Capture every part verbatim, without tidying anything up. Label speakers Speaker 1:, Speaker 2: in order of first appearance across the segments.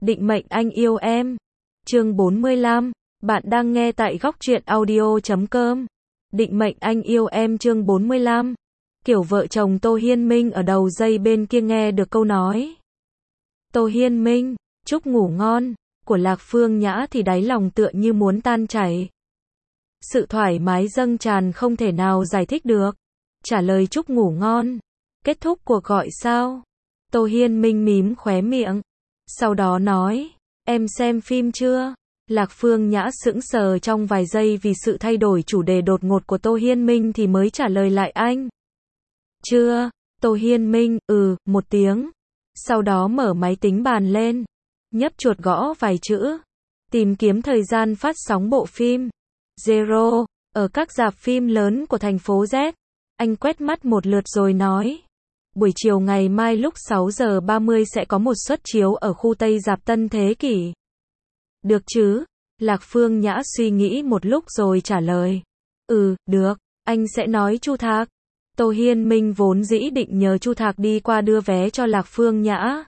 Speaker 1: Định mệnh anh yêu em. Chương bốn mươi lăm. Bạn đang nghe tại góc truyện audio chấm com. Định mệnh anh yêu em chương bốn mươi lăm. Kiểu vợ chồng Tô Hiên Minh ở đầu dây bên kia nghe được câu nói Tô Hiên Minh, chúc ngủ ngon, của Lạc Phương Nhã thì đáy lòng tựa như muốn tan chảy. Sự thoải mái dâng tràn không thể nào giải thích được. Trả lời chúc ngủ ngon. Kết thúc cuộc gọi sao? Tô Hiên Minh mím khóe miệng. Sau đó nói, em xem phim chưa? Lạc Phương Nhã sững sờ trong vài giây vì sự thay đổi chủ đề đột ngột của Tô Hiên Minh thì mới trả lời lại anh. Chưa, Tô Hiên Minh, ừ, một tiếng. Sau đó mở máy tính bàn lên. Nhấp chuột gõ vài chữ. Tìm kiếm thời gian phát sóng bộ phim. Zero, ở các rạp phim lớn của thành phố Z. Anh quét mắt một lượt rồi nói. Buổi chiều ngày mai lúc sáu giờ ba mươi sẽ có một suất chiếu ở khu Tây rạp Tân Thế Kỷ. Được chứ? Lạc Phương Nhã suy nghĩ một lúc rồi trả lời. Ừ, được, anh sẽ nói Chu Thạc. Tô Hiên Minh vốn dĩ định nhờ Chu Thạc đi qua đưa vé cho Lạc Phương Nhã.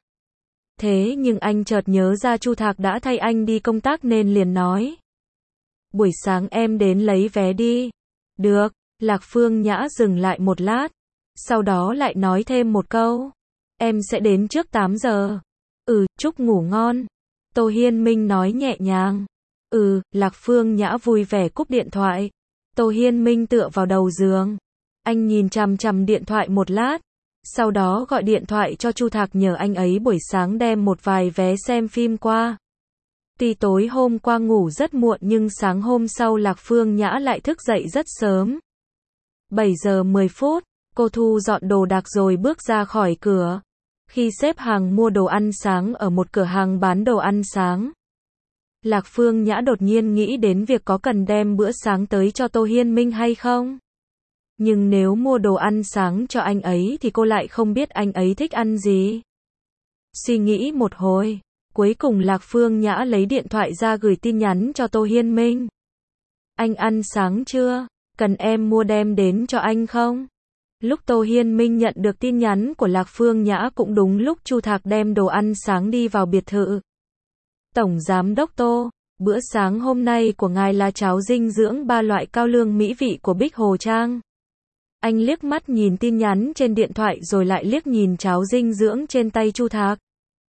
Speaker 1: Thế nhưng anh chợt nhớ ra Chu Thạc đã thay anh đi công tác nên liền nói. Buổi sáng em đến lấy vé đi. Được, Lạc Phương Nhã dừng lại một lát. Sau đó lại nói thêm một câu. Em sẽ đến trước tám giờ. Ừ, chúc ngủ ngon. Tô Hiên Minh nói nhẹ nhàng. Ừ, Lạc Phương Nhã vui vẻ cúp điện thoại. Tô Hiên Minh tựa vào đầu giường. Anh nhìn chằm chằm điện thoại một lát. Sau đó gọi điện thoại cho Chu Thạc nhờ anh ấy buổi sáng đem một vài vé xem phim qua. Tuy tối hôm qua ngủ rất muộn nhưng sáng hôm sau Lạc Phương Nhã lại thức dậy rất sớm. bảy giờ mười phút, cô thu dọn đồ đạc rồi bước ra khỏi cửa. Khi xếp hàng mua đồ ăn sáng ở một cửa hàng bán đồ ăn sáng, Lạc Phương Nhã đột nhiên nghĩ đến việc có cần đem bữa sáng tới cho Tô Hiên Minh hay không. Nhưng nếu mua đồ ăn sáng cho anh ấy thì cô lại không biết anh ấy thích ăn gì. Suy nghĩ một hồi, cuối cùng Lạc Phương Nhã lấy điện thoại ra gửi tin nhắn cho Tô Hiên Minh. Anh ăn sáng chưa? Cần em mua đem đến cho anh không? Lúc Tô Hiên Minh nhận được tin nhắn của Lạc Phương Nhã cũng đúng lúc Chu Thạc đem đồ ăn sáng đi vào biệt thự. Tổng Giám đốc Tô, bữa sáng hôm nay của ngài là cháo dinh dưỡng ba loại cao lương mỹ vị của Bích Hồ Trang. Anh liếc mắt nhìn tin nhắn trên điện thoại rồi lại liếc nhìn cháo dinh dưỡng trên tay Chu Thạc.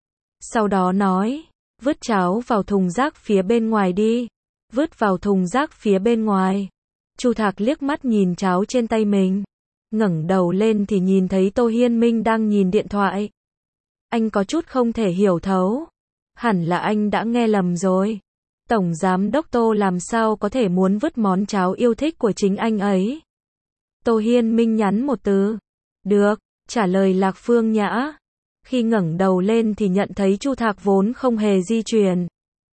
Speaker 1: Sau đó nói, vứt cháo vào thùng rác phía bên ngoài đi. Vứt vào thùng rác phía bên ngoài. Chu Thạc liếc mắt nhìn cháo trên tay mình. Ngẩng đầu lên thì nhìn thấy Tô Hiên Minh đang nhìn điện thoại. Anh có chút không thể hiểu thấu. Hẳn là anh đã nghe lầm rồi. Tổng Giám đốc Tô làm sao có thể muốn vứt món cháo yêu thích của chính anh ấy. Tô Hiên Minh nhắn một từ. Được, trả lời Lạc Phương Nhã. Khi ngẩng đầu lên thì nhận thấy Chu Thạc vốn không hề di chuyển.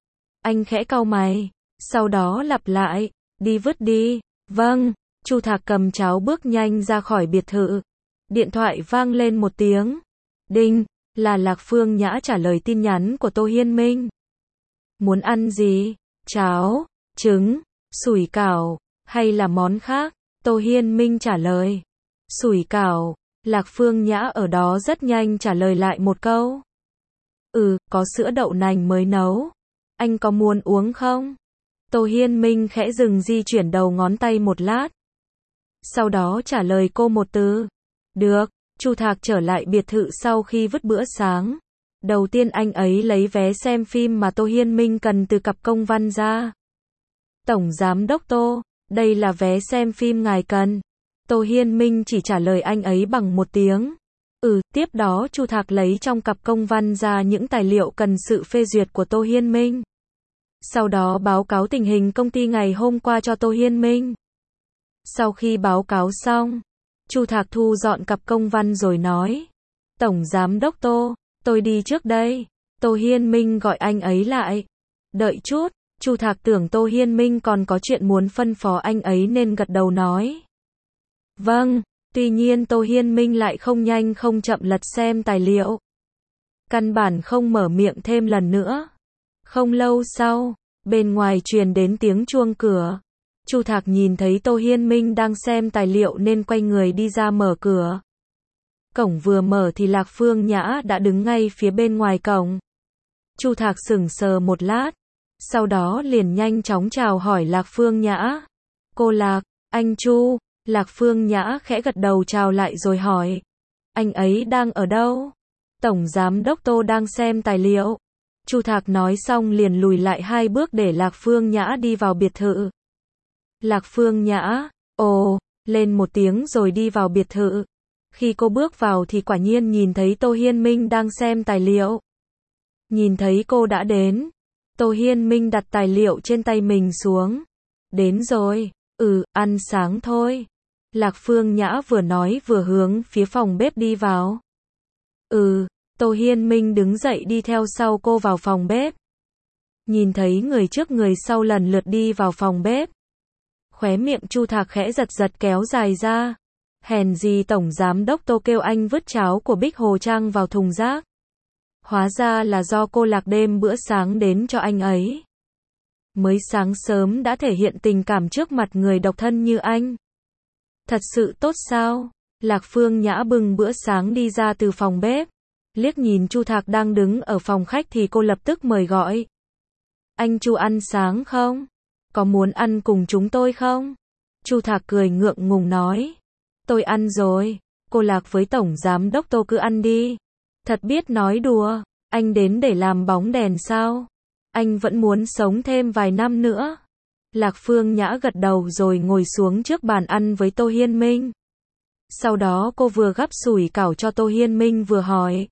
Speaker 1: Anh khẽ cau mày. Sau đó lặp lại. Đi vứt đi. Vâng. Chu Thạc cầm cháo bước nhanh ra khỏi biệt thự. Điện thoại vang lên một tiếng. Đinh, là Lạc Phương Nhã trả lời tin nhắn của Tô Hiên Minh. Muốn ăn gì? Cháo, trứng, sủi cảo, hay là món khác? Tô Hiên Minh trả lời. Sủi cảo. Lạc Phương Nhã ở đó rất nhanh trả lời lại một câu. Ừ, có sữa đậu nành mới nấu. Anh có muốn uống không? Tô Hiên Minh khẽ dừng di chuyển đầu ngón tay một lát. Sau đó trả lời cô một từ. Được, Chu Thạc trở lại biệt thự sau khi vứt bữa sáng. Đầu tiên anh ấy lấy vé xem phim mà Tô Hiên Minh cần từ cặp công văn ra. Tổng Giám đốc Tô, đây là vé xem phim ngài cần. Tô Hiên Minh chỉ trả lời anh ấy bằng một tiếng. Ừ, tiếp đó Chu Thạc lấy trong cặp công văn ra những tài liệu cần sự phê duyệt của Tô Hiên Minh. Sau đó báo cáo tình hình công ty ngày hôm qua cho Tô Hiên Minh. Sau khi báo cáo xong, Chu Thạc thu dọn cặp công văn rồi nói. Tổng Giám đốc Tô, tôi đi trước đây. Tô Hiên Minh gọi anh ấy lại. Đợi chút, Chu Thạc tưởng Tô Hiên Minh còn có chuyện muốn phân phó anh ấy nên gật đầu nói. Vâng, tuy nhiên Tô Hiên Minh lại không nhanh không chậm lật xem tài liệu. Căn bản không mở miệng thêm lần nữa. Không lâu sau, bên ngoài truyền đến tiếng chuông cửa. Chu Thạc nhìn thấy Tô Hiên Minh đang xem tài liệu nên quay người đi ra mở cửa. Cổng vừa mở thì Lạc Phương Nhã đã đứng ngay phía bên ngoài cổng. Chu Thạc sững sờ một lát, sau đó liền nhanh chóng chào hỏi Lạc Phương Nhã. Cô Lạc, anh Chu. Lạc Phương Nhã khẽ gật đầu chào lại rồi hỏi. Anh ấy đang ở đâu? Tổng Giám Đốc Tô đang xem tài liệu. Chu Thạc nói xong liền lùi lại hai bước để Lạc Phương Nhã đi vào biệt thự. Lạc Phương Nhã, ồ, lên một tiếng rồi đi vào biệt thự. Khi cô bước vào thì quả nhiên nhìn thấy Tô Hiên Minh đang xem tài liệu. Nhìn thấy cô đã đến, Tô Hiên Minh đặt tài liệu trên tay mình xuống. Đến rồi, ừ, ăn sáng thôi. Lạc Phương Nhã vừa nói vừa hướng phía phòng bếp đi vào. Ừ, Tô Hiên Minh đứng dậy đi theo sau cô vào phòng bếp. Nhìn thấy người trước người sau lần lượt đi vào phòng bếp. Khóe miệng Chu Thạc khẽ giật giật kéo dài ra. Hèn gì Tổng Giám Đốc Tô kêu anh vứt cháo của Bích Hồ Trang vào thùng rác. Hóa ra là do cô Lạc đêm bữa sáng đến cho anh ấy. Mới sáng sớm đã thể hiện tình cảm trước mặt người độc thân như anh. Thật sự tốt sao? Lạc Phương Nhã bưng bữa sáng đi ra từ phòng bếp. Liếc nhìn Chu Thạc đang đứng ở phòng khách thì cô lập tức mời gọi. Anh Chu ăn sáng không? Có muốn ăn cùng chúng tôi không? Chu Thạc cười ngượng ngùng nói. Tôi ăn rồi. Cô Lạc với Tổng Giám Đốc Tô cứ ăn đi. Thật biết nói đùa. Anh đến để làm bóng đèn sao? Anh vẫn muốn sống thêm vài năm nữa. Lạc Phương Nhã gật đầu rồi ngồi xuống trước bàn ăn với Tô Hiên Minh. Sau đó cô vừa gắp sủi cảo cho Tô Hiên Minh vừa hỏi.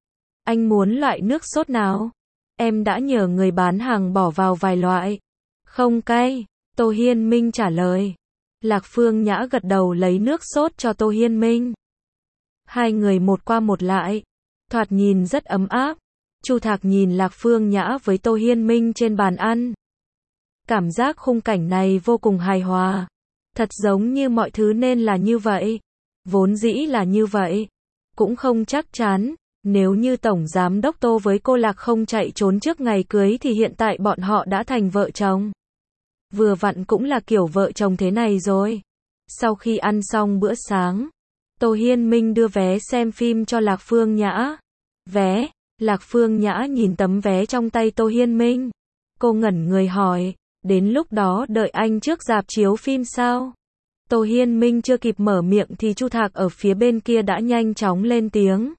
Speaker 1: Anh muốn loại nước sốt nào? Em đã nhờ người bán hàng bỏ vào vài loại. Không cay, Tô Hiên Minh trả lời. Lạc Phương Nhã gật đầu lấy nước sốt cho Tô Hiên Minh. Hai người một qua một lại. Thoạt nhìn rất ấm áp. Chu Thạc nhìn Lạc Phương Nhã với Tô Hiên Minh trên bàn ăn. Cảm giác khung cảnh này vô cùng hài hòa. Thật giống như mọi thứ nên là như vậy. Vốn dĩ là như vậy. Cũng không chắc chắn. Nếu như Tổng Giám Đốc Tô với cô Lạc không chạy trốn trước ngày cưới thì hiện tại bọn họ đã thành vợ chồng. Vừa vặn cũng là kiểu vợ chồng thế này rồi. Sau khi ăn xong bữa sáng, Tô Hiên Minh đưa vé xem phim cho Lạc Phương Nhã. Vé? Lạc Phương Nhã nhìn tấm vé trong tay Tô Hiên Minh. Cô ngẩn người hỏi, đến lúc đó đợi anh trước rạp chiếu phim sao? Tô Hiên Minh chưa kịp mở miệng thì Chu Thạc ở phía bên kia đã nhanh chóng lên tiếng.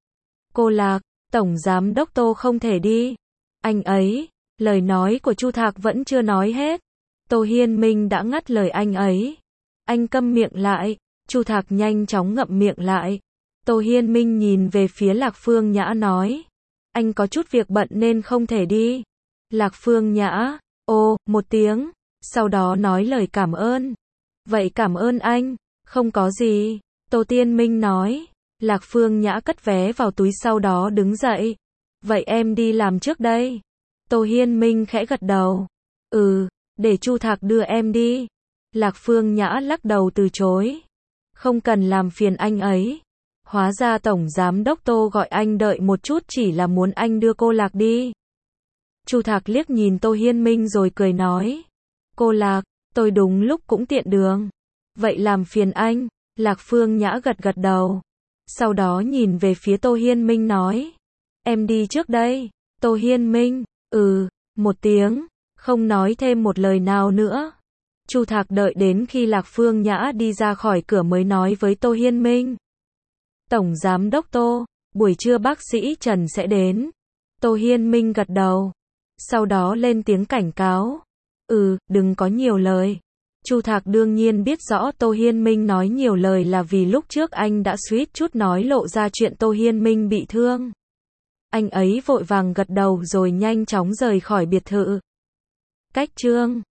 Speaker 1: Cô Lạc, Tổng Giám Đốc Tô không thể đi. Anh ấy, lời nói của Chu Thạc vẫn chưa nói hết. Tô Hiên Minh đã ngắt lời anh ấy. Anh câm miệng lại. Chu Thạc nhanh chóng ngậm miệng lại. Tô Hiên Minh nhìn về phía Lạc Phương Nhã nói. Anh có chút việc bận nên không thể đi. Lạc Phương Nhã, ô, một tiếng. Sau đó nói lời cảm ơn. Vậy cảm ơn anh. Không có gì. Tô Tiên Minh nói. Lạc Phương Nhã cất vé vào túi sau đó đứng dậy. Vậy em đi làm trước đây. Tô Hiên Minh khẽ gật đầu. Ừ, để Chu Thạc đưa em đi. Lạc Phương Nhã lắc đầu từ chối. Không cần làm phiền anh ấy. Hóa ra Tổng Giám Đốc Tô gọi anh đợi một chút chỉ là muốn anh đưa cô Lạc đi. Chu Thạc liếc nhìn Tô Hiên Minh rồi cười nói. Cô Lạc, tôi đúng lúc cũng tiện đường. Vậy làm phiền anh. Lạc Phương Nhã gật gật đầu. Sau đó nhìn về phía Tô Hiên Minh nói. Em đi trước đây. Tô Hiên Minh, ừ, một tiếng, không nói thêm một lời nào nữa. Chu Thạc đợi đến khi Lạc Phương Nhã đi ra khỏi cửa mới nói với Tô Hiên Minh. Tổng Giám Đốc Tô, buổi trưa bác sĩ Trần sẽ đến. Tô Hiên Minh gật đầu. Sau đó lên tiếng cảnh cáo. Ừ, đừng có nhiều lời. Chu Thạc đương nhiên biết rõ Tô Hiên Minh nói nhiều lời là vì lúc trước anh đã suýt chút nói lộ ra chuyện Tô Hiên Minh bị thương. Anh ấy vội vàng gật đầu rồi nhanh chóng rời khỏi biệt thự. Cách chương